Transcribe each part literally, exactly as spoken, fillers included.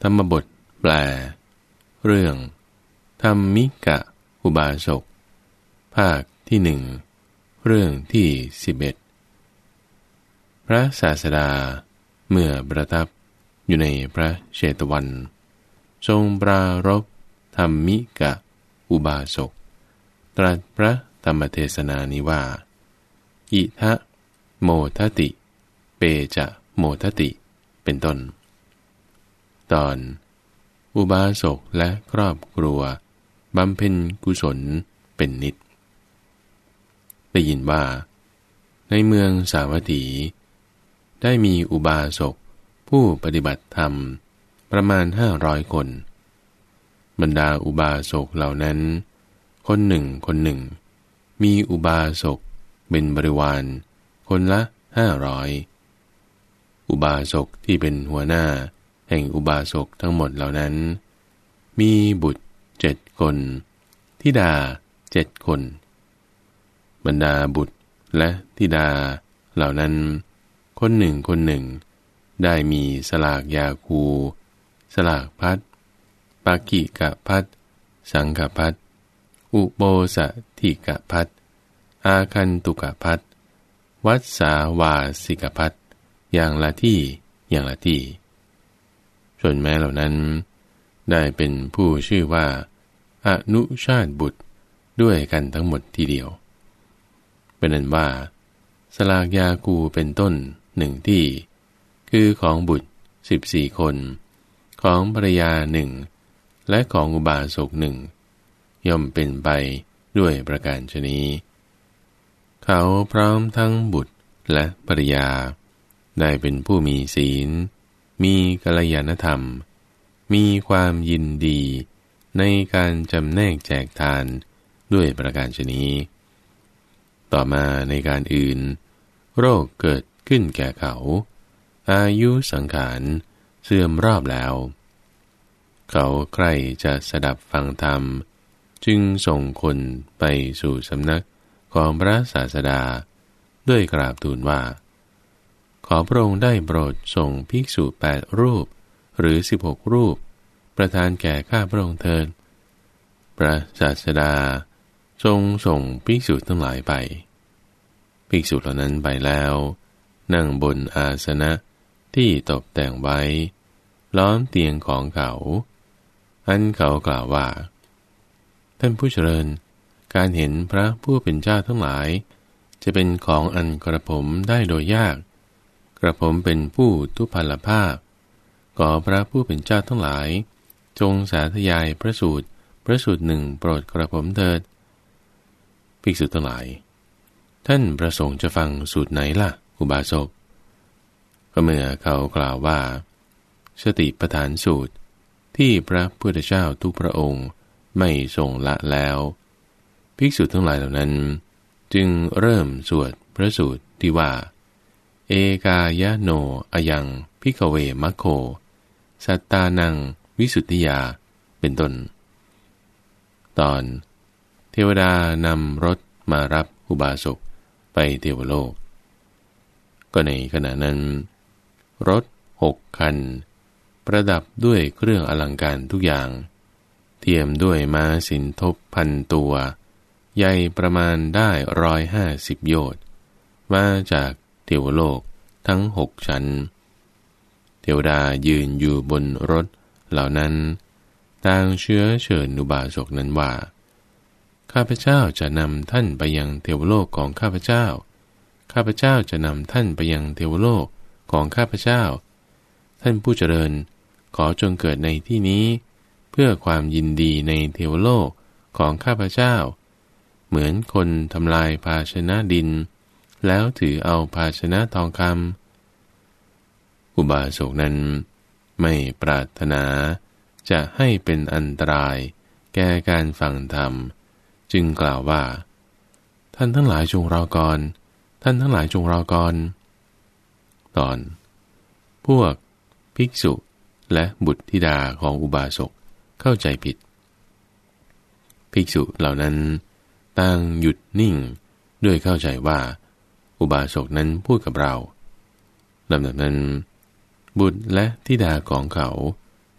ธรรมบทแปลเรื่องธรรมิกะอุบาสกภาคที่หนึ่งเรื่องที่สิบเอ็ดพระศาสดาเมื่อประทับอยู่ในพระเชตวันทรงปรารภธรรมิกะอุบาสกตรัสพระธรรมเทศนานี้ว่าอิทะโมทติเปจะโมทติเป็นต้นตอนอุบาสกและครอบครัวบำเพ็ญกุศลเป็นนิจได้ยินว่าในเมืองสาวัตถีได้มีอุบาสกผู้ปฏิบัติธรรมประมาณห้าร้อยคนบรรดาอุบาสกเหล่านั้นคนหนึ่งคนหนึ่งมีอุบาสกเป็นบริวารคนละห้าร้อยอุบาสกที่เป็นหัวหน้าแห่งอุบาสกทั้งหมดเหล่านั้นมีบุตรเจ็ดคนธิดาเจ็ดคนบรรดาบุตรและธิดาเหล่านั้นคนหนึ่งคนหนึ่งได้มีสลากยาคูสลากพัดปากิกะพัดสังกพัดอุโบสถิกะพัดอาคันตุกะพัดวัสสาวาสิกะพัดอย่างละที่อย่างละที่ส่วนแม้เหล่านั้นได้เป็นผู้ชื่อว่าอนุชาติบุตรด้วยกันทั้งหมดทีเดียวเป็นนั้นว่าสลากยาคูเป็นต้นหนึ่งที่คือของบุตรสิบสี่คนของภรรยาหนึ่งและของอุบาสกหนึ่งย่อมเป็นไปด้วยประการฉะนี้เขาพร้อมทั้งบุตรและภรรยาได้เป็นผู้มีศีลมีกัลยาณธรรมมีความยินดีในการจำแนกแจกทานด้วยประการฉะนี้ต่อมาในการอื่นโรคเกิดขึ้นแก่เขาอายุสังขารเสื่อมรอบแล้วเขาใคร่จะสดับฟังธรรมจึงส่งคนไปสู่สำนักของพระศาสดาด้วยกราบทูลว่าขอพระองค์ได้โปรดส่งภิกษุแปดรูปหรือสิบหกรูปประทานแก่ข้าพระองค์เถิดพระศาสดาทรงส่งภิกษุทั้งหลายไปภิกษุเหล่านั้นไปแล้วนั่งบนอาสนะที่ตกแต่งไว้ล้อมเตียงของเขาอันเขากล่าวว่าท่านผู้เจริญการเห็นพระผู้เป็นเจ้าทั้งหลายจะเป็นของอันกระผมได้โดยยากกระผมเป็นผู้ทุพพลภาพขอพระผู้เป็นเจ้าทั้งหลายจงสาธยายพระสูตรพระสูตรหนึ่งโปรดกระผมเถิดภิกษุทั้งหลายท่านประสงค์จะฟังสูตรไหนล่ะอุบาสกก็เมื่อเขากล่าวว่าสติปัฏฐานสูตรที่พระพุทธเจ้าทุกพระองค์ไม่ทรงละแล้วภิกษุทั้งหลายเหล่านั้นจึงเริ่มสวดพระสูตรที่ว่าเอกายโนอยังภิกขเวมัคโคสัตตานังวิสุทธิยาเป็นต้นตอนเทวดานำรถมารับอุบาสกไปเทวโลกก็ในขณะนั้นรถหกคันประดับด้วยเครื่องอลังการทุกอย่างเทียมด้วยม้าสินทบพันตัวใหญ่ประมาณได้ร้อยห้าสิบโยชน์มาจากเทวโลกทั้งหกชั้นเทวดายืนอยู่บนรถเหล่านั้นต่างเชื้อเชิญอุบาสกนั้นว่าข้าพเจ้าจะนำท่านไปยังเทวโลกของข้าพเจ้าข้าพเจ้าจะนำท่านไปยังเทวโลกของข้าพเจ้าท่านผู้เจริญขอจงเกิดในที่นี้เพื่อความยินดีในเทวโลกของข้าพเจ้าเหมือนคนทำลายภาชนะดินแล้วถือเอาภาชนะทองคำอุบาสกนั้นไม่ปรารถนาจะให้เป็นอันตรายแก่การฟังธรรมจึงกล่าวว่าท่านทั้งหลายจงรอก่อนท่านทั้งหลายจงรอก่อนตอนพวกภิกษุและบุตรธิดาของอุบาสกเข้าใจผิดภิกษุเหล่านั้นต่างหยุดนิ่งด้วยเข้าใจว่าอุบาสกนั้นพูดกับเราลำดับนั้นบุตรและธิดาของเขา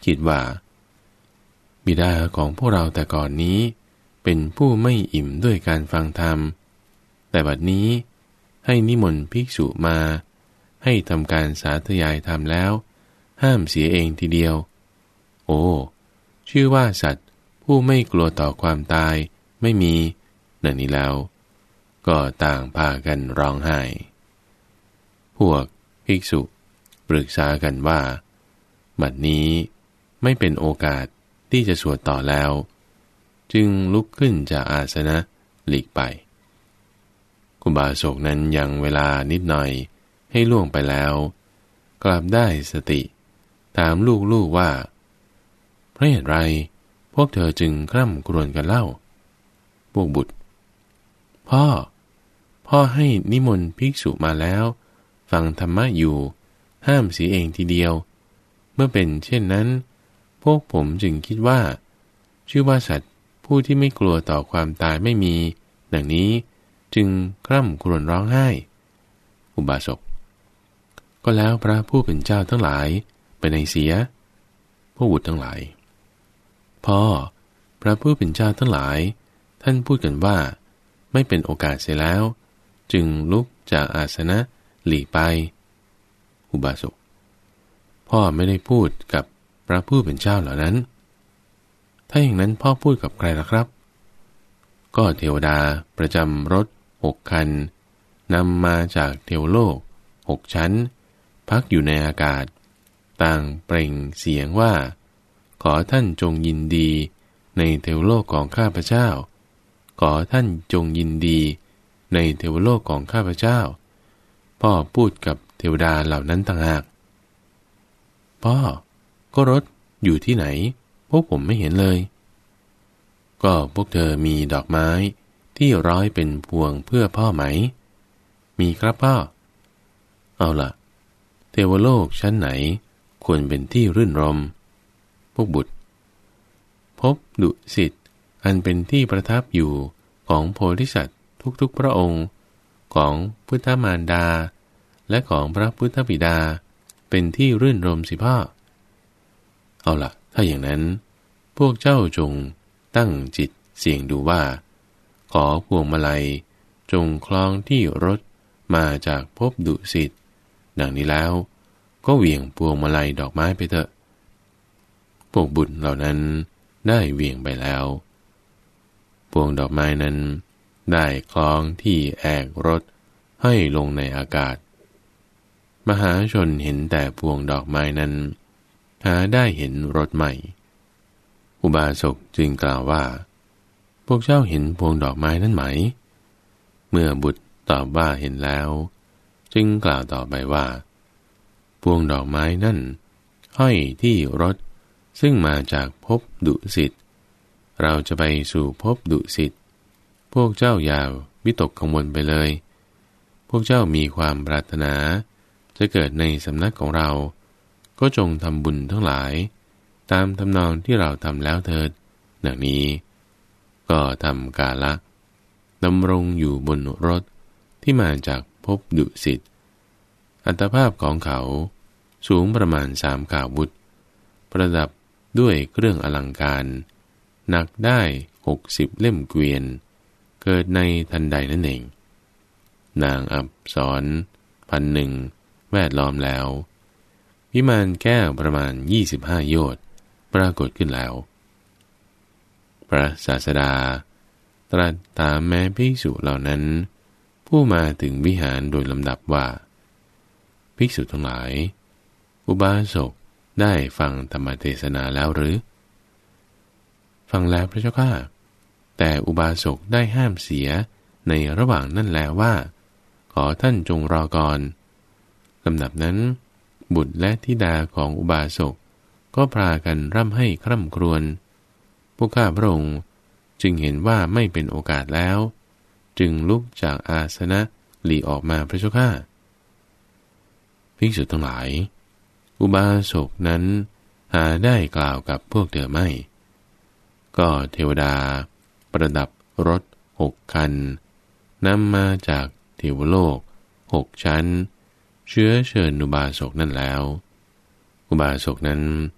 คิดว่าบิดาของพวกเราแต่ก่อนนี้เป็นผู้ไม่อิ่มด้วยการฟังธรรมแต่บัดนี้ให้นิมนต์ภิกษุมาให้ทำการสาธยายธรรมแล้วห้ามเสียเองทีเดียวโอ้ชื่อว่าสัตว์ผู้ไม่กลัวต่อความตายไม่มีดังนี้แล้วก็ต่างพากันร้องไห้พวกภิกษุปรึกษากันว่าบัดนี้ไม่เป็นโอกาสที่จะสวดต่อแล้วจึงลุกขึ้นจากอาสนะหลีกไปอุบาสกนั้นยังเวลานิดหน่อยให้ล่วงไปแล้วกลับได้สติถามลูกๆว่าเพราะเหตุไรพวกเธอจึงคร่ำครวญกันเล่าพวกบุตรพ่อพ่อให้นิมนต์ภิกษุมาแล้วฟังธรรมะอยู่ห้ามเสียเองทีเดียวเมื่อเป็นเช่นนั้นพวกผมจึงคิดว่าชื่อว่าสัตว์ผู้ที่ไม่กลัวต่อความตายไม่มีดังนี้จึงคร่ำครวญร้องไห้อุบาสกก็แล้วพระผู้เป็นเจ้าทั้งหลายไปไหนเสียพวกบุตรทั้งหลายพ่อพระผู้เป็นเจ้าทั้งหลายท่านพูดกันว่าไม่เป็นโอกาสเสียแล้วจึงลุกจากอาสนะหลีกไปอุบาสกพ่อไม่ได้พูดกับพระผู้เป็นเจ้าเหล่านั้นถ้าอย่างนั้นพ่อพูดกับใครล่ะครับก็เทวดาประจำรถหกคันนำมาจากเทวโลกหกชั้นพักอยู่ในอากาศต่างเปล่งเสียงว่าขอท่านจงยินดีในเทวโลกของข้าพเจ้าขอท่านจงยินดีในเทวโลกของข้าพเจ้าพ่อพูดกับเทวดาเหล่านั้นต่างหากพ่อก็รถอยู่ที่ไหนพวกผมไม่เห็นเลยก็พวกเธอมีดอกไม้ที่ร้อยเป็นพวงเพื่อพ่อไหมมีครับพ่อเอาล่ะเทวโลกชั้นไหนควรเป็นที่รื่นรมพวกบุตรพบดุสิตอันเป็นที่ประทับอยู่ของโพธิสัตว์ทุกๆพระองค์ของพุทธมารดาและของพระพุทธบิดาเป็นที่รื่นรมสิพ่อเอาล่ะถ้าอย่างนั้นพวกเจ้าจงตั้งจิตเสี่ยงดูว่าขอพวงมาลัยจงคล้องที่รถมาจากภพดุสิตดังนี้แล้วก็เหวี่ยงพวงมาลัยดอกไม้ไปเถอะพวกบุตรเหล่านั้นได้เหวี่ยงไปแล้วพวงดอกไม้นั้นได้คล้องที่แอกรถให้ลงในอากาศมหาชนเห็นแต่พวงดอกไม้นั้นหาได้เห็นรถใหม่อุบาสกจึงกล่าวว่าพวกเจ้าเห็นพวงดอกไม้นั้นไหมเมื่อบุตรตอบว่าเห็นแล้วจึงกล่าวต่อไปว่าพวงดอกไม้นั่นห้อยที่รถซึ่งมาจากภพดุสิตเราจะไปสู่ภพดุสิตพวกเจ้าอย่าวิตกกังวลไปเลยพวกเจ้ามีความปรารถนาจะเกิดในสำนักของเราก็จงทำบุญทั้งหลายตามทำนองที่เราทำแล้วเถิดดังนี้ก็ทำกาละดำรงอยู่บนรถที่มาจากภพดุสิตอัตภาพของเขาสูงประมาณสามข่าววุธประดับด้วยเครื่องอลังการหนักได้หกสิบเล่มเกวียนเกิดในทันใดนั่นเองนางอับสรพันหนึ่งแวดล้อมแล้ววิมานแก้วประมาณยี่สิบห้าโยชน์ปรากฏขึ้นแล้วพระศาสดาตรัสตามแม้ภิกษุเหล่านั้นผู้มาถึงวิหารโดยลำดับว่าภิกษุทั้งหลายอุบาสกได้ฟังธรรมเทศนาแล้วหรือฟังแล้วพระเจ้าข้าแต่อุบาสกได้ห้ามเสียในระหว่างนั่นแล้วว่าขอท่านจงรอก่อนลำดับนั้นบุตรและธิดาของอุบาสกก็พากันร่ำให้คร่ำครวญพวกข้าพระองค์จึงเห็นว่าไม่เป็นโอกาสแล้วจึงลุกจากอาสนะหลีออกมาพระเจ้าข้าภิกษุทั้งหลายอุบาสกนั้นหาได้กล่าวกับพวกเธอไม่ก็เทวดาประดับรถหกคันนำมาจากเทวโลกหกชั้นเชื้อเชิญอุบาสกนั่นแล้วอุบาสกนั้น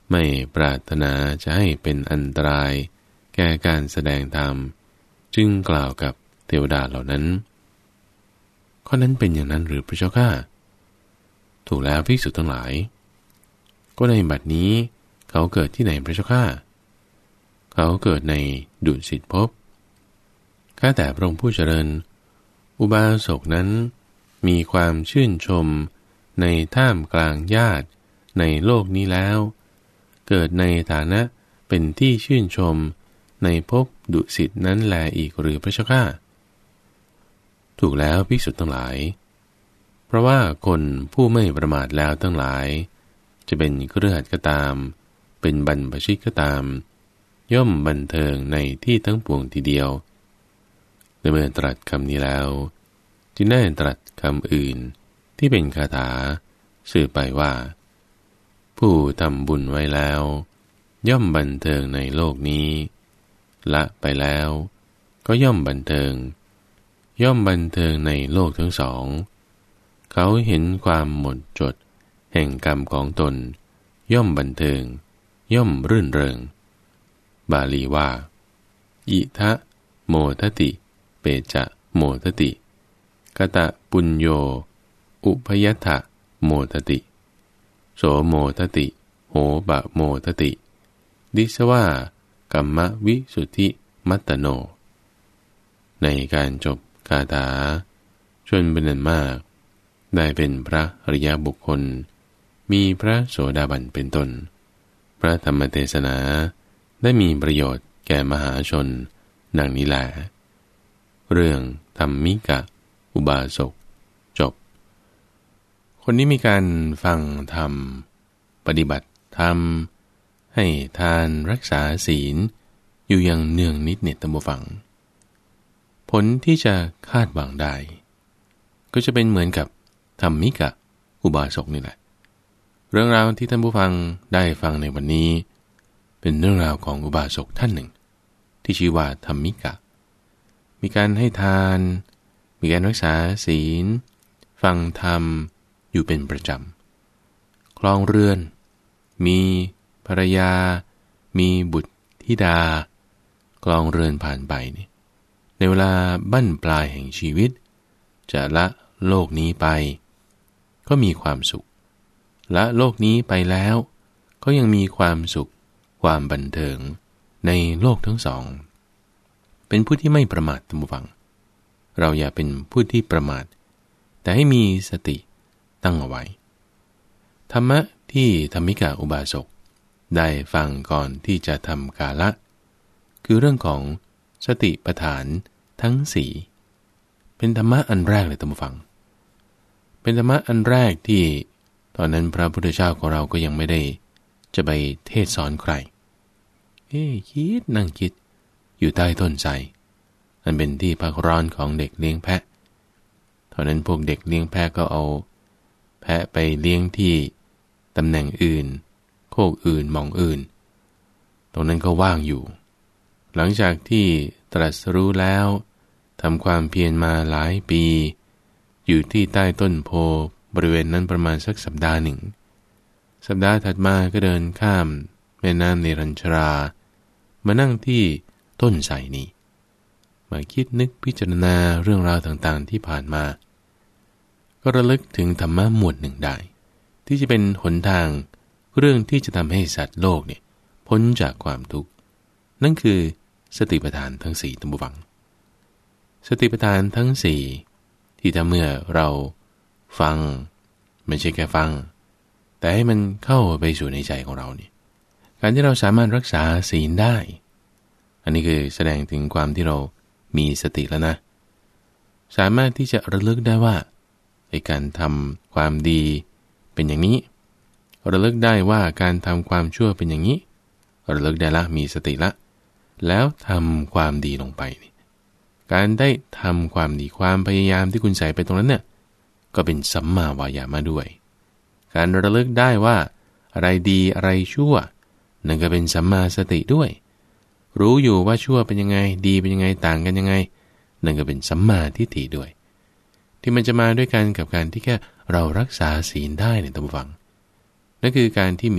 ไม่ปรารถนาจะให้เป็นอันตรายแก่การแสดงธรรมจึงกล่าวกับเทวดาเหล่านั้นข้อนั้นเป็นอย่างนั้นหรือพระเจ้าข้าถูกแล้วภิกษุทั้งหลายก็ในบัดนี้เขาเกิดที่ไหนพระเจ้าข้าเขาเกิดในดุสิตภพข้าแต่พระองค์ผู้เจริญอุบาสกนั้นมีความชื่นชมในท่ามกลางญาติในโลกนี้แล้วเกิดในฐานะเป็นที่ชื่นชมในภพดุสิตนั้นแลอีกหรือพระเจ้าข้าถูกแล้วภิกษุทั้งหลายเพราะว่าคนผู้ไม่ประมาทแล้วทั้งหลายจะเป็นเครือขัดก็ตามเป็นบรรพชิตก็ตามย่อมบันเทิงในที่ทั้งปวงทีเดียวเมื่อตรัสคำนี้แล้วจึงได้ตรัสคำอื่นที่เป็นคาถาสื่อไปว่าผู้ทำบุญไว้แล้วย่อมบันเทิงในโลกนี้ละไปแล้วก็ย่อมบันเทิงย่อมบันเทิงในโลกทั้งสองเขาเห็นความหมดจดแห่งกรรมของตนย่อมบันเทิงย่อมรื่นเริงบาลีว่าอิทะโมทติเปจะโมทติกตะปุญโยอุพยัตถะโมทติโสโมทติโหบะโมทติดิสว่ากัมมวิสุทธิมัตตโนในการจบคาถาชนเป็นอันมากได้เป็นพระอริยบุคคลมีพระโสดาบันเป็นต้นพระธรรมเทศนาได้มีประโยชน์แก่มหาชนดังนี้แหละเรื่องธรรมิกะอุบาสกจบคนนี้มีการฟังธรรมปฏิบัติธรรมให้ทานรักษาศีลอยู่อย่างเนืองนิดเนตตามฟังผลที่จะคาดหวังได้ก็จะเป็นเหมือนกับธรรมิกะอุบาสกนี่แหละเรื่องราวที่ท่านผู้ฟังได้ฟังในวันนี้เป็นเรื่องราวของอุบาสกท่านหนึ่งที่ชื่อว่าธรรมิกะมีการให้ทานมีการรักษาศีลฟังธรรมอยู่เป็นประจำครองเรือนมีภรรยามีบุตรธิดาครองเรือนผ่านไปนี่ในเวลาบั้นปลายแห่งชีวิตจะละโลกนี้ไปก็มีความสุขละโลกนี้ไปแล้วก็ยังมีความสุขความบันเทิงในโลกทั้งสองเป็นผู้ที่ไม่ประมาทท่านผู้ฟังเราอย่าเป็นผู้ที่ประมาทแต่ให้มีสติตั้งเอาไว้ธรรมะที่ธรรมิกะอุบาสกได้ฟังก่อนที่จะทำกาละคือเรื่องของสติปัฏฐานทั้งสี่เป็นธรรมะอันแรกเลยท่านผู้ฟังเป็นธรรมะอันแรกที่ตอนนั้นพระพุทธเจ้าของเราก็ยังไม่ได้จะไปเทศสอนใครเอ๊ะคิดนั่งคิดอยู่ใต้ต้นไทรอันเป็นที่พักร้อนของเด็กเลี้ยงแพะตอนนั้นพวกเด็กเลี้ยงแพะก็เอาแพะไปเลี้ยงที่ตำแหน่งอื่นโคกอื่นหม่องอื่นตรงนั้นก็ว่างอยู่หลังจากที่ตรัสรู้แล้วทำความเพียรมาหลายปีอยู่ที่ใต้ต้นโพบริเวณนั้นประมาณสักสัปดาห์หนึ่งสัปดาห์ถัดมาก็เดินข้ามแม่น้ำเนรัญชรามานั่งที่ต้นไทรนี้มาคิดนึกพิจารณาเรื่องราวต่างๆที่ผ่านมาก็ระลึกถึงธรรมะหมวดหนึ่งได้ที่จะเป็นหนทางเรื่องที่จะทำให้สัตว์โลกเนี่ยพ้นจากความทุกข์นั่นคือสติปัฏฐานทั้งสี่ท่านผู้ฟังสติปัฏฐานทั้งสี่ที่ถ้าเมื่อเราฟังไม่ใช่แค่ฟังแต่ให้มันเข้าไปสู่ในใจของเราเนี่ยการที่เราสามารถรักษาศีลได้อันนี้คือแสดงถึงความที่เรามีสติแล้วนะสามารถที่จะระลึกได้ว่าไอ้การทำความดีเป็นอย่างนี้ระลึกได้ว่าการทำความชั่วเป็นอย่างนี้ระลึกได้ละมีสติละแล้วทำความดีลงไปการได้ทำความดีความพยายามที่คุณใส่ไปตรงนั้นเนี่ยก็เป็นสัมมาวายามะด้วยการระลึกได้ว่าอะไรดีอะไรชั่วนั่นก็เป็นสัมมาสติด้วยรู้อยู่ว่าชั่วเป็นยังไงดีเป็นยังไงต่างกันยังไงนั่นก็เป็นสัมมาทิฏฐิด้วยที่มันจะมาด้วยกันกับการที่แค่เรารักษาศีลได้ในตามฟังนั่นคือการที่มี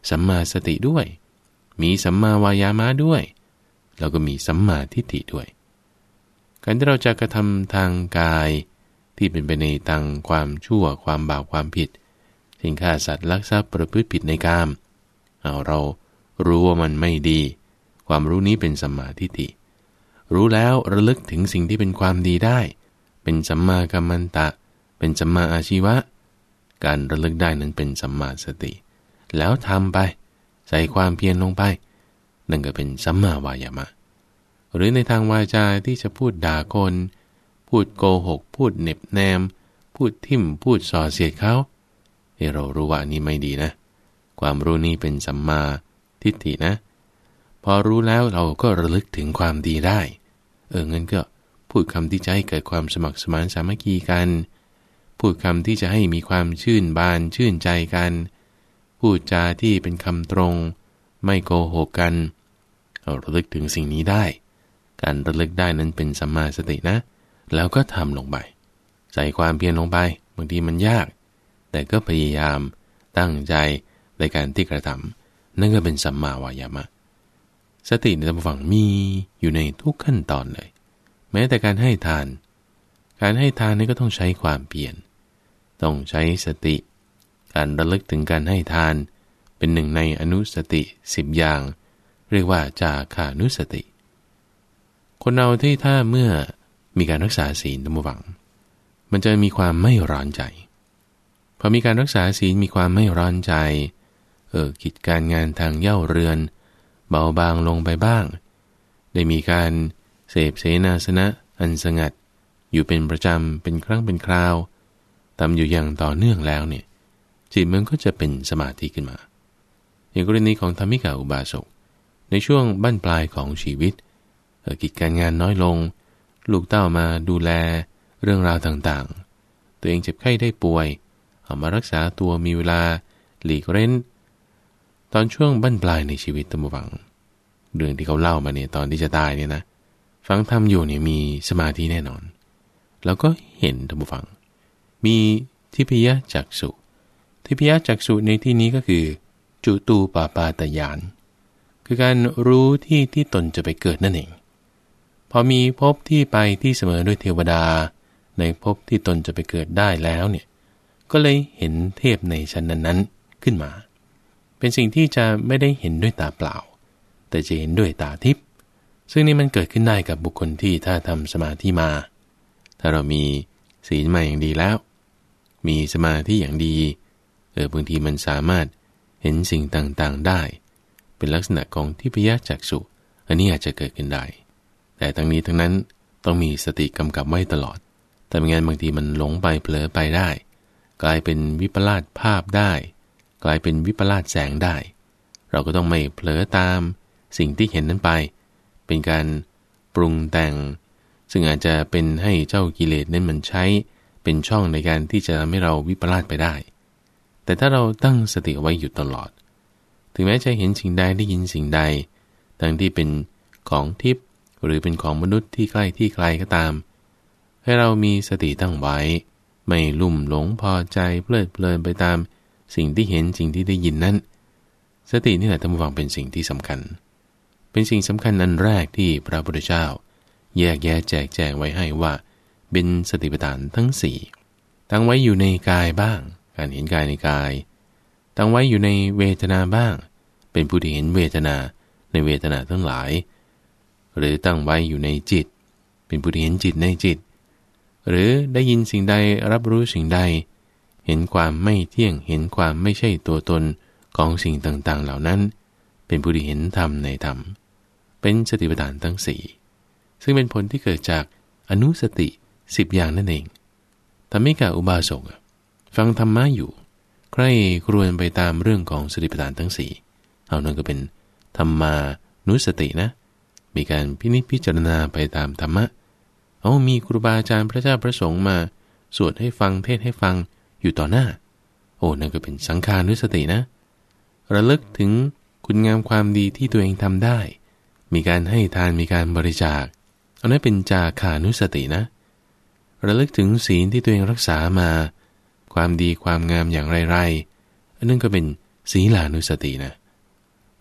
สัมมาสติด้วยมีสัมมาวายามะด้วยแล้วก็มีสัมมาทิฏฐิด้วยการที่เราจะกระทำทางกายที่เป็นไปในทางความชั่วความบาปความผิดเช่นฆ่าสัตว์ลักทรัพย์ประพฤติผิดในกามเอาเรารู้ว่ามันไม่ดีความรู้นี้เป็นสัมมาทิฏฐิรู้แล้วระลึกถึงสิ่งที่เป็นความดีได้เป็นสัมมากัมมันตะเป็นสัมมาอาชีวะการระลึกได้นั้นเป็นสัมมาสติแล้วทำไปใส่ความเพียรลงไปนั่นก็เป็นสัมมาวายามะหรือในทางวาจาที่จะพูดด่าคนพูดโกหกพูดเหน็บแนมพูดทิ่มพูดส่อเสียดเขาให้เรารู้ว่านี่ไม่ดีนะความรู้นี้เป็นสัมมาทิฏฐินะพอรู้แล้วเราก็ระลึกถึงความดีได้เอองั้นก็พูดคำที่จะให้เกิดความสมัครสมานสามัคคีกันพูดคำที่จะให้มีความชื่นบานชื่นใจกันพูดจาที่เป็นคำตรงไม่โกหกกันเราระลึกถึงสิ่งนี้ได้การระลึกได้นั้นเป็นสัมมาสตินะแล้วก็ทำลงไปใส่ความเพียรลงไปบางทีมันยากแต่ก็พยายามตั้งใจในการที่กระทำนั่นก็เป็นสัมมาวายามะสติในทางฝั่งมีอยู่ในทุกขั้นตอนเลยแม้แต่การให้ทานการให้ทานนี่ก็ต้องใช้ความเพียรต้องใช้สติการระลึกถึงการให้ทานเป็นหนึ่งในอนุสติสิบอย่างเรียกว่าจาคานุสติคนเราที่ถ้าเมื่อมีการรักษาศีลตั้งหวังมันจะมีความไม่ร้อนใจพอมีการรักษาศีลมีความไม่ร้อนใจเออกิจการงานทางเย่าเรือนเบาบางลงไปบ้างได้มีการเสพเสนาสนะอันสงัดอยู่เป็นประจำเป็นครั้งเป็นคราวทำอยู่อย่างต่อเนื่องแล้วเนี่ยจิตมันก็จะเป็นสมาธิขึ้นมาอย่างกรณีของธรรมิกาอุบาสกในช่วงบั้นปลายของชีวิตกิจการงานน้อยลงลูกเต้ามาดูแลเรื่องราวต่างๆตัวเองเจ็บไข้ได้ป่วยเอามารักษาตัวมีเวลาหลีกเร้นตอนช่วงบั้นปลายในชีวิตตัมวังเรื่องที่เขาเล่ามาเนี่ยตอนที่จะตายเนี่ยนะฟังธรรมอยู่เนี่ยมีสมาธิแน่นอนแล้วก็เห็นตัมวังมีทิพยจักษุทิพยจักษุในที่นี้ก็คือจุตูปปาตญาณคือการรู้ที่ที่ตนจะไปเกิดนั่นเองพอมีภพที่ไปที่เสมอด้วยเทวดาในภพที่ตนจะไปเกิดได้แล้วเนี่ยก็เลยเห็นเทพในชั้นนั้นๆขึ้นมาเป็นสิ่งที่จะไม่ได้เห็นด้วยตาเปล่าแต่จะเห็นด้วยตาทิพย์ซึ่งนี่มันเกิดขึ้นได้กับบุคคลที่ถ้าทำสมาธิมาถ้าเรามีศีลมาอย่างดีแล้วมีสมาธิอย่างดีเออบางทีมันสามารถเห็นสิ่งต่างๆได้เป็นลักษณะของทิพยจักษุอันนี้อาจจะเกิดขึ้นได้แต่ทั้งนี้ทั้งนั้นต้องมีสติกำกับไว้ตลอดแต่ไม่งั้นบางทีมันหลงไปเผลอไปได้กลายเป็นวิปลาสภาพได้กลายเป็นวิปลาสแสงได้เราก็ต้องไม่เผลอตามสิ่งที่เห็นนั้นไปเป็นการปรุงแต่งซึ่งอาจจะเป็นให้เจ้ากิเลสนั้นมันใช้เป็นช่องในการที่จะทำให้เราวิปลาสไปได้แต่ถ้าเราตั้งสติเอาไว้อยู่ตลอดถึงแม้จะเห็นสิ่งใดได้ยินสิ่งใดทั้งที่เป็นของทิพย์หรือเป็นของมนุษย์ที่ใกล้ที่ไกลก็ตามให้เรามีสติตั้งไว้ไม่ลุ่มหลงพอใจเพลิดเพลินไปตามสิ่งที่เห็นสิ่งที่ได้ยินนั้นสตินี่แหละท่านผู้ฟังเป็นสิ่งที่สำคัญเป็นสิ่งสำคัญอันแรกที่พระพุทธเจ้าแยกแยะแจกแจงไว้ให้ว่าเป็นสติปัฏฐานทั้งสี่ตั้งไว้อยู่ในกายบ้างการเห็นกายในกายตั้งไว้อยู่ในเวทนาบ้างเป็นผู้ที่เห็นเวทนาในเวทนาทั้งหลายหรือตั้งไว้อยู่ในจิตเป็นผู้ที่เห็นจิตในจิตหรือได้ยินสิ่งใดรับรู้สิ่งใดเห็นความไม่เที่ยงเห็นความไม่ใช่ตัวตนของสิ่งต่างๆเหล่านั้นเป็นผู้ที่เห็นธรรมในธรรมเป็นสติปัฏฐานทั้งสี่ซึ่งเป็นผลที่เกิดจากอนุสติสิบอย่างนั่นเองธรรมิกาอุบาสกฟังธรรมะอยู่ใคร่ครวญไปตามเรื่องของสติปัฏฐานทั้งสี่เอานั่นก็เป็นธรรมานุสตินะมีการพินิจพิจารณาไปตามธรรมะเอามีครูบาอาจารย์พระเจ้าพระสงฆ์มาสวดให้ฟังเทศให้ฟังอยู่ต่อหน้าโอ้นั่นก็เป็นสังฆานุสตินะระลึกถึงคุณงามความดีที่ตัวเองทำได้มีการให้ทานมีการบริจาคอันนั้นเป็นจาคานุสตินะระลึกถึงศีลที่ตัวเองรักษามาความดีความงามอย่างไรๆอันนั้นก็เป็นศีลานุสตินะ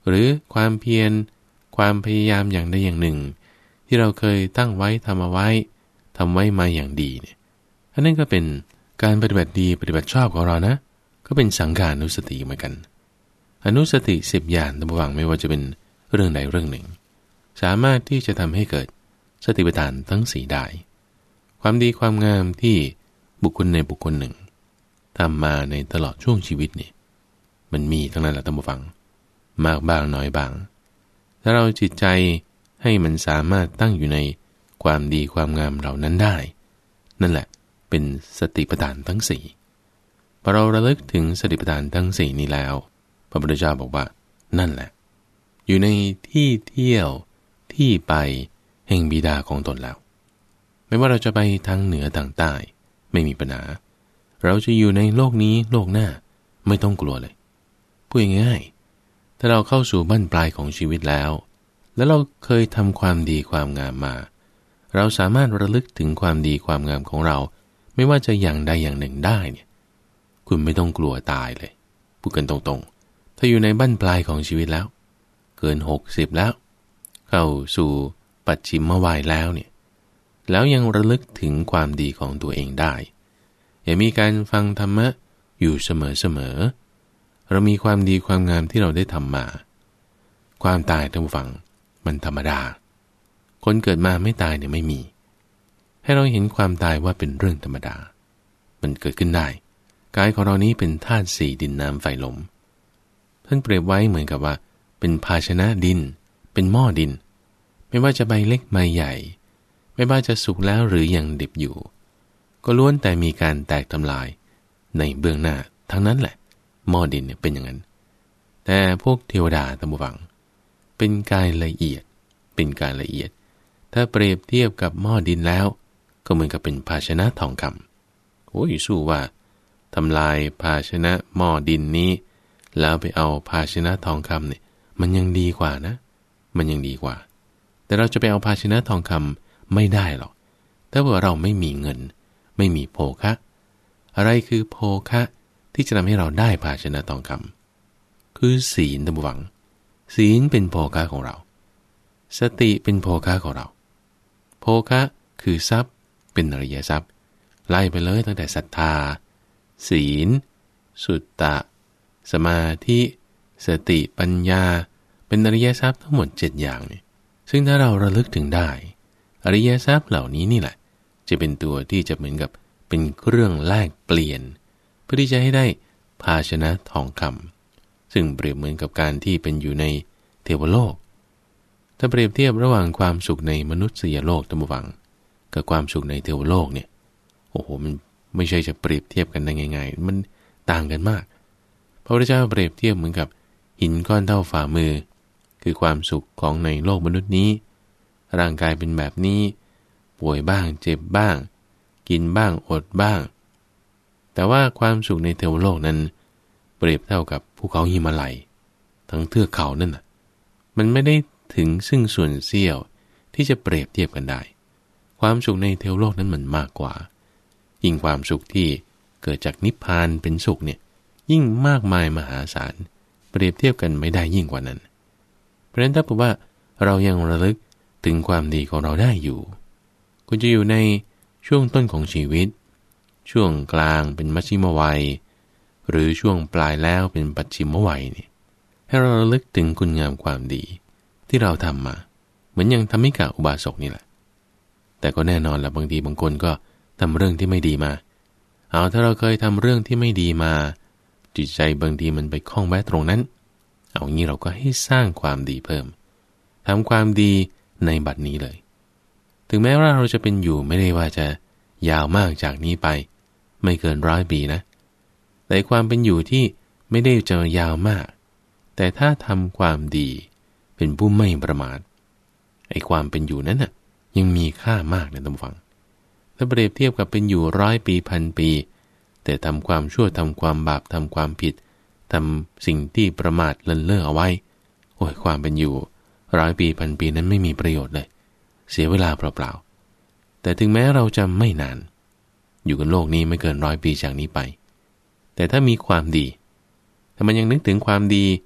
หรือความเพียรความพยายามอย่างใดอย่างหนึ่งที่เราเคยตั้งไว้ทำเอาไว้ทำไว้มาอย่างดีเนี่ยอันนั้นก็เป็นการปฏิบัติดีปฏิบัติชอบของเรานะก็เป็นสังขานุสติเหมือนกันอนุสติสิบอย่างตามระหว่างไม่ว่าจะเป็นเรื่องใดเรื่องหนึ่งสามารถที่จะทำให้เกิดสติปัฏฐานทั้งสี่ได้ความดีความงามที่บุคคลในบุคคลหนึ่งทำมาในตลอดช่วงชีวิตนี่มันมีทั้งนั้นแหละท่านผู้ฟังมากบ้างน้อยบ้างถ้าเราจิตใจให้มันสามารถตั้งอยู่ในความดีความงามเหล่านั้นได้นั่นแหละเป็นสติปัฏฐานทั้งสี่พอเราระลึกถึงสติปัฏฐานทั้งสี่นี้แล้วพระพุทธเจ้าบอกว่านั่นแหละอยู่ในที่เที่ยวที่ไปแห่งบิดาของตนแล้วไม่ว่าเราจะไปทางเหนือทางใต้ไม่มีปัญหาเราจะอยู่ในโลกนี้โลกหน้าไม่ต้องกลัวเลยพูดง่ายๆถ้าเราเข้าสู่บั้นปลายของชีวิตแล้วแล้วเราเคยทำความดีความงามมาเราสามารถระลึกถึงความดีความงามของเราไม่ว่าจะอย่างใดอย่างหนึ่งได้เนี่ยคุณไม่ต้องกลัวตายเลยพูดกันตรงๆถ้าอยู่ในบั้นปลายของชีวิตแล้วเกินหกสิบแล้วเข้าสู่ปัจฉิมวัยแล้วเนี่ยแล้วยังระลึกถึงความดีของตัวเองได้อย่ามีการฟังธรรมะอยู่เสมอๆเรามีความดีความงามที่เราได้ทำมาความตายท่านผู้ฟังมันธรรมดาคนเกิดมาไม่ตายเนี่ยไม่มีให้เราเห็นความตายว่าเป็นเรื่องธรรมดามันเกิดขึ้นได้กายของเรานี้เป็นธาตุสี่ดินน้ำไฟลมท่านเปรียบไว้เหมือนกับว่าเป็นภาชนะดินเป็นหม้อดินไม่ว่าจะใบเล็กใบใหญ่ไม่ว่าจะสุกแล้วหรือยังดิบอยู่ก็ล้วนแต่มีการแตกทำลายในเบื้องหน้าทั้งนั้นแหละหม้อดินเนี่ยเป็นอย่างนั้นแต่พวกเทวดาตามวังเป็นกายละเอียดเป็นกายละเอียดถ้าเปรียบเทียบกับหม้อดินแล้วก็เหมือนกับเป็นภาชนะทองคำโอ้ยสู้ว่าทำลายภาชนะหม้อดินนี้แล้วไปเอาภาชนะทองคำเนี่ยมันยังดีกว่านะมันยังดีกว่าแต่เราจะไปเอาภาชนะทองคำไม่ได้หรอกถ้าว่าเราไม่มีเงินไม่มีโภคะอะไรคือโภคะที่จะทำให้เราได้ภาชนะทองคำคือศีลตามหวังศีลเป็นโภคะของเราสติเป็นโภคะของเราโภคะคือทรัพย์เป็นอริยทรัพย์ไล่ไปเลยตั้งแต่ศรัทธาศีลสุตตะสมาธิสติปัญญาเป็นอริยทรัพย์ทั้งหมดเจ็ดอย่างนี่ซึ่งถ้าเราระลึกถึงได้อริยทรัพย์เหล่านี้นี่แหละจะเป็นตัวที่จะเหมือนกับเป็นเครื่องแลกเปลี่ยนเพื่อที่จะให้ได้ภาชนะทองคำซึ่งเปรียบเหมือนกับการที่เป็นอยู่ในเทวโลกถ้าเปรียบเทียบระหว่างความสุขในมนุษยโลกตามวังกับความสุขในเทวโลกเนี่ยโอ้โหมันไม่ใช่จะเปรียบเทียบกันได้ง่ายๆมันต่างกันมากพระพุทธเจ้าเปรียบเทียบเหมือนกับหินก้อนเท่าฝ่ามือคือความสุขของในโลกมนุษย์นี้ร่างกายเป็นแบบนี้ป่วยบ้างเจ็บบ้างกินบ้างอดบ้างแต่ว่าความสุขในเทวโลกนั้นเปรียบเท่ากับภูเขาหิมาลัยทั้งเทือกเขานั่นน่ะมันไม่ได้ถึงซึ่งส่วนเสี้ยวที่จะเปรียบเทียบกันได้ความสุขในเทวโลกนั้นมันมากกว่ายิ่งความสุขที่เกิดจากนิพพานเป็นสุขเนี่ยยิ่งมากมายมหาศาลเปรียบเทียบกันไม่ได้ยิ่งกว่านั้นเพราะฉะนั้นถ้าบอกว่าเรายังระลึกถึงความดีของเราได้อยู่คุณจะอยู่ในช่วงต้นของชีวิตช่วงกลางเป็นมัชชิมวัยหรือช่วงปลายแล้วเป็นปัจฉิมวัยนี่ให้เราระลึกถึงคุณงามความดีที่เราทำมาเหมือนอย่างธรรมิกะอุบาสกนี่แหละแต่ก็แน่นอนแหละบางทีบางคนก็ทำเรื่องที่ไม่ดีมาเอาถ้าเราเคยทำเรื่องที่ไม่ดีมาจิตใจบางทีมันไปคล้องแวะตรงนั้นเอางี้เราก็ให้สร้างความดีเพิ่มทำความดีในบัดนี้เลยถึงแม้ว่าเราจะเป็นอยู่ไม่ได้ว่าจะยาวมากจากนี้ไปไม่เกินร้อยปีนะแต่ความเป็นอยู่ที่ไม่ได้จะยาวมากแต่ถ้าทำความดีเป็นผู้ไม่ประมาทไอ้ความเป็นอยู่นั้นน่ะยังมีค่ามากนะท่านผู้ฟังถ้าเปรียบเทียบกับเป็นอยู่ร้อยปีพันปีแต่ทำความชั่วทำความบาปทำความผิดทำสิ่งที่ประมาทเลินเล่อเอาไว้โอ้ยความเป็นอยู่ร้อยปีพันปีนั้นไม่มีประโยชน์เลยเสียเวลาเปล่าๆแต่ถึงแม้เราจะไม่นานอยู่กันโลกนี้ไม่เกินร้อยปีจากนี้ไปแต่ถ้ามีความดีถ้ามันยังนึกถึงความดีท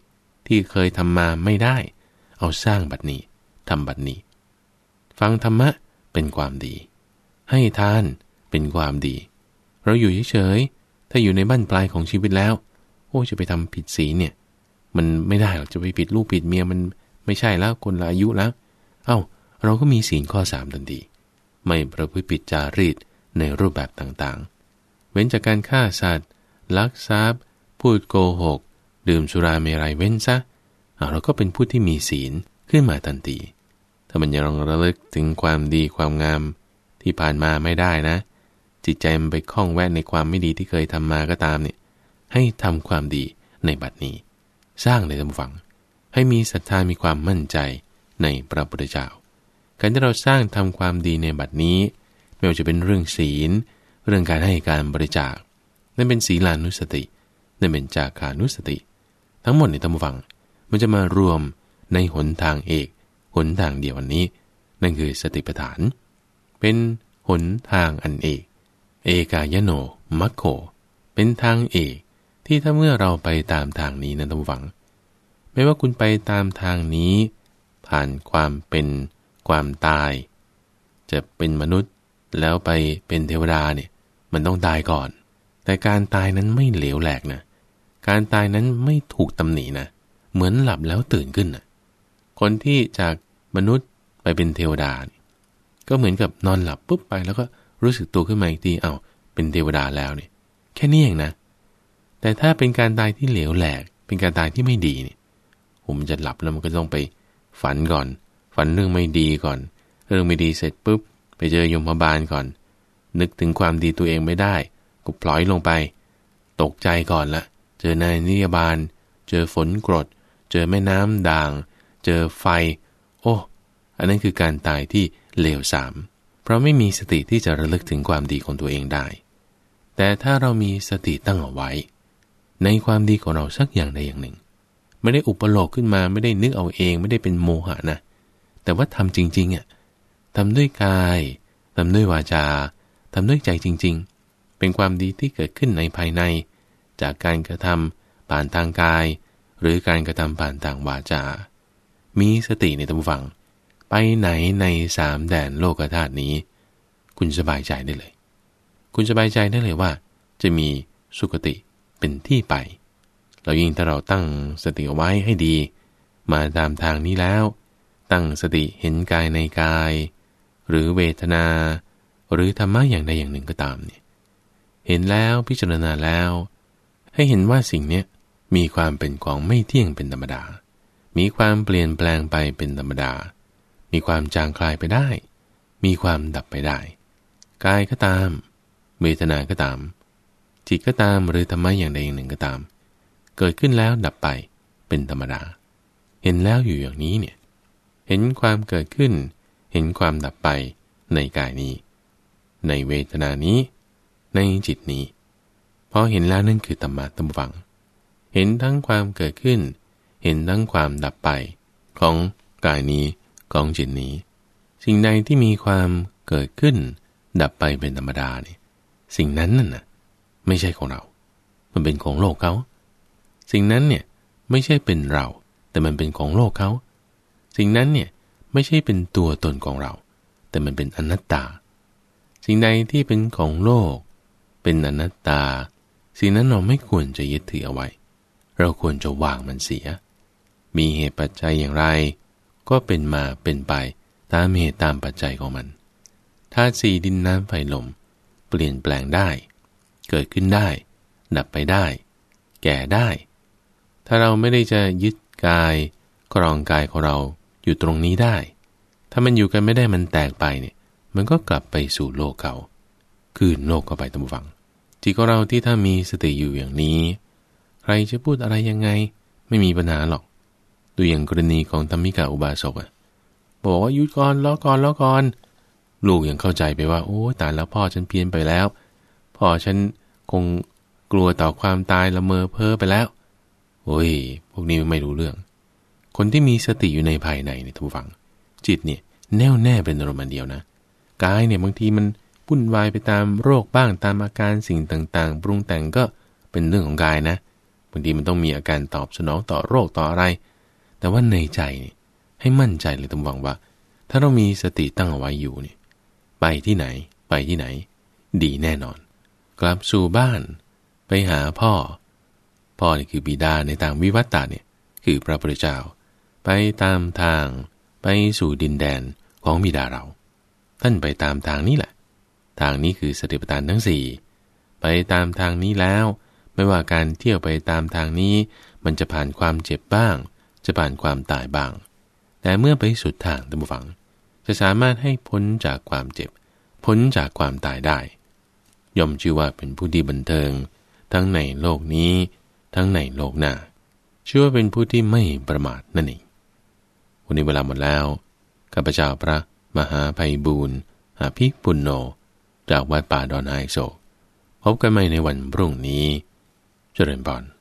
ที่เคยทำมาไม่ได้เอาสร้างบัดนี้ทำบัดนี้ฟังธรรมะเป็นความดีให้ทานเป็นความดีเราอยู่เฉยๆถ้าอยู่ในบั้นปลายของชีวิตแล้วโอ้จะไปทำผิดศีลเนี่ยมันไม่ได้หรอกจะไปผิดลูกผิดเมียมันไม่ใช่แล้วคนละอายุแล้วเอ้าเราก็มีศีลข้อสามทันทีไม่ประพฤติผิดจารีตในรูปแบบต่างๆเว้นจากการฆ่าสัตว์ลักทรัพย์พูดโกหกดื่มสุราเมรัยเว้นซะเราก็เป็นผู้ที่มีศีลขึ้นมาทันทีถ้ามันยังระลึกถึงความดีความงามที่ผ่านมาไม่ได้นะจิตใจมันไปคล้องแวะในความไม่ดีที่เคยทำมาก็ตามเนี่ยให้ทำความดีในบัดนี้สร้างในท่านผู้ฟังให้มีศรัทธามีความมั่นใจในพระพุทธเจ้าการที่เราสร้างทำความดีในบัดนี้ไม่ว่าจะเป็นเรื่องศีลเรื่องการให้การบริจาคนั่นเป็นศีลานุสตินั่นเป็นจาคานุสติทั้งหมดในท่านผู้ฟังมันจะมารวมในหนทางเอกหนทางเดียวอันนี้นั่นคือสติปัฏฐานเป็นหนทางอันเอกเอกายโนมัคโคเป็นทางเอกที่ถ้าเมื่อเราไปตามทางนี้นะท่านผู้ฟังไม่ว่าคุณไปตามทางนี้ผ่านความเป็นความตายจะเป็นมนุษย์แล้วไปเป็นเทวดาเนี่ยมันต้องตายก่อนแต่การตายนั้นไม่เหลวแหลกนะการตายนั้นไม่ถูกตำหนินะเหมือนหลับแล้วตื่นขึ้นนะคนที่จากมนุษย์ไปเป็นเทวดาก็เหมือนกับนอนหลับปุ๊บไปแล้วก็รู้สึกตัวขึ้นมาอีกทีเอ้าเป็นเทวดาแล้วเนี่ยแค่นี้เองนะแต่ถ้าเป็นการตายที่เหลวแหลกเป็นการตายที่ไม่ดีเนี่ยผมจะหลับแล้วมันก็ต้องไปฝันก่อนฝันเรื่องไม่ดีก่อนเรื่องไม่ดีเสร็จปุ๊บไปเจอยมบาลก่อนนึกถึงความดีตัวเองไม่ได้ก็ปล่อยลงไปตกใจก่อนละเจอนายนิยบาลเจอฝนกรดเจอแม่น้ำด่างเจอไฟโอ้อันนั้นคือการตายที่เลวทรามเพราะไม่มีสติที่จะระลึกถึงความดีของตัวเองได้แต่ถ้าเรามีสติตั้งเอาไว้ในความดีของเราสักอย่างใดอย่างหนึ่งไม่ได้อุปโลกขึ้นมาไม่ได้นึกเอาเองไม่ได้เป็นโมหะนะแต่ว่าทำจริงๆอ่ะทำด้วยกายทำด้วยวาจาทำด้วยใจจริงๆเป็นความดีที่เกิดขึ้นในภายในจากการกระทำผ่านทางกายหรือการกระทำผ่านทางวาจามีสติในท่านผู้ฟังไปไหนในสามแดนโลกธาตุนี้คุณสบายใจได้เลยคุณสบายใจได้เลยว่าจะมีสุคติเป็นที่ไปเรายิ่งถ้าเราตั้งสติเอาไว้ให้ดีมาตามทางนี้แล้วตั้งสติเห็นกายในกายหรือเวทนาหรือธรรมะอย่างใดอย่างหนึ่งก็ตามเนี่ยเห็นแล้วพิจารณาแล้วให้เห็นว่าสิ่งนี้มีความเป็นของไม่เที่ยงเป็นธรรมดามีความเปลี่ยนแปลงไปเป็นธรรมดามีความจางคลายไปได้มีความดับไปได้กายก็ตามเวทนาก็ตามจิตก็ตามหรือธรรมะอย่างใดอย่างหนึ่งก็ตามเกิดขึ้นแล้วดับไปเป็นธรรมดาเห็นแล้วอยู่อย่างนี้เนี่ยเห็นความเกิดขึ้นเห็นความดับไปในกายนี้ในเวทนานี้ในจิตนี้พอเห็นแล้วนั่นคือธรรมะตั้งฟังเห็นทั้งความเกิดขึ้นเห็นทั้งความดับไปของกายนี้ของจิตนี้สิ่งใดที่มีความเกิดขึ้นดับไปเป็นธรรมดาเนี่ยสิ่งนั้นน่ะไม่ใช่ของเรามันเป็นของโลกเขาสิ่งนั้นเนี่ยไม่ใช่เป็นเราแต่มันเป็นของโลกเขาสิ่งนั้นเนี่ยไม่ใช่เป็นตัวตนของเราแต่มันเป็นอนัตตาสิ่งใดที่เป็นของโลกเป็นอนัตตาสิ่งนั้นเราไม่ควรจะยึดถือเอาไว้เราควรจะวางมันเสียมีเหตุปัจจัยอย่างไรก็เป็นมาเป็นไปตามเหตุตามปัจจัยของมันธาตุสี่ดินน้ำไฟลมเปลี่ยนแปลงได้เกิดขึ้นได้ดับไปได้แก่ได้ถ้าเราไม่ได้จะยึดกายครองกายของเราอยู่ตรงนี้ได้ถ้ามันอยู่กันไม่ได้มันแตกไปเนี่ยมันก็กลับไปสู่โลกเขาคืนโลกเข้าไปตามฝังจิตของเราที่ถ้ามีสติอยู่อย่างนี้ใครจะพูดอะไรยังไงไม่มีปัญหาหรอกดูอย่างกรณีของธรรมิกาอุบาสกอะบอกว่าหยุดก่อนล้อก่อนล้อก่อนลูกยังเข้าใจไปว่าโอ้ตายแล้วพ่อฉันเพี้ยนไปแล้วพ่อฉันคงกลัวต่อความตายละเมอเพ้อไปแล้วโอ้ยพวกนี้ไม่รู้เรื่องคนที่มีสติอยู่ในภายในเนี่ยท่านผู้ฟังจิตเนี่ยแน่วแน่เป็นอารมณ์เดียวนะกายเนี่ยบางทีมันวุ่นวายไปตามโรคบ้างตามอาการสิ่งต่างๆปรุงแต่งก็เป็นเรื่องของกายนะบางทีมันต้องมีอาการตอบสนองต่อโรคต่ออะไรแต่ว่าในใจให้มั่นใจเลยต้องหวังว่าถ้าเรามีสติตั้งเอาไว้อยู่นี่ไปที่ไหนไปที่ไหนดีแน่นอนกลับสู่บ้านไปหาพ่อพ่อนี่คือบิดาในทางวิวัตตาเนี่ยคือพระพุทธเจ้าไปตามทางไปสู่ดินแดนของบิดาเราท่านไปตามทางนี้แหละทางนี้คือสติปัฏฐานทั้งสี่ไปตามทางนี้แล้วไม่ว่าการเที่ยวไปตามทางนี้มันจะผ่านความเจ็บบ้างจะผ่านความตายบ้างแต่เมื่อไปสุดทางท่านผู้ฟังจะสามารถให้พ้นจากความเจ็บพ้นจากความตายได้ย่อมชื่อว่าเป็นผู้ดีบันเทิงทั้งในโลกนี้ทั้งในโลกหน้าชื่อว่าเป็นผู้ที่ไม่ประมาทนั่นเองวันนี้เวลาหมดแล้วข้าพเจ้าพระมหาไพบูลย์อาภิปุณโญจากวัดป่าดอนไฮโศกพบกันใหม่ในวันพรุ่งนี้เจริญพร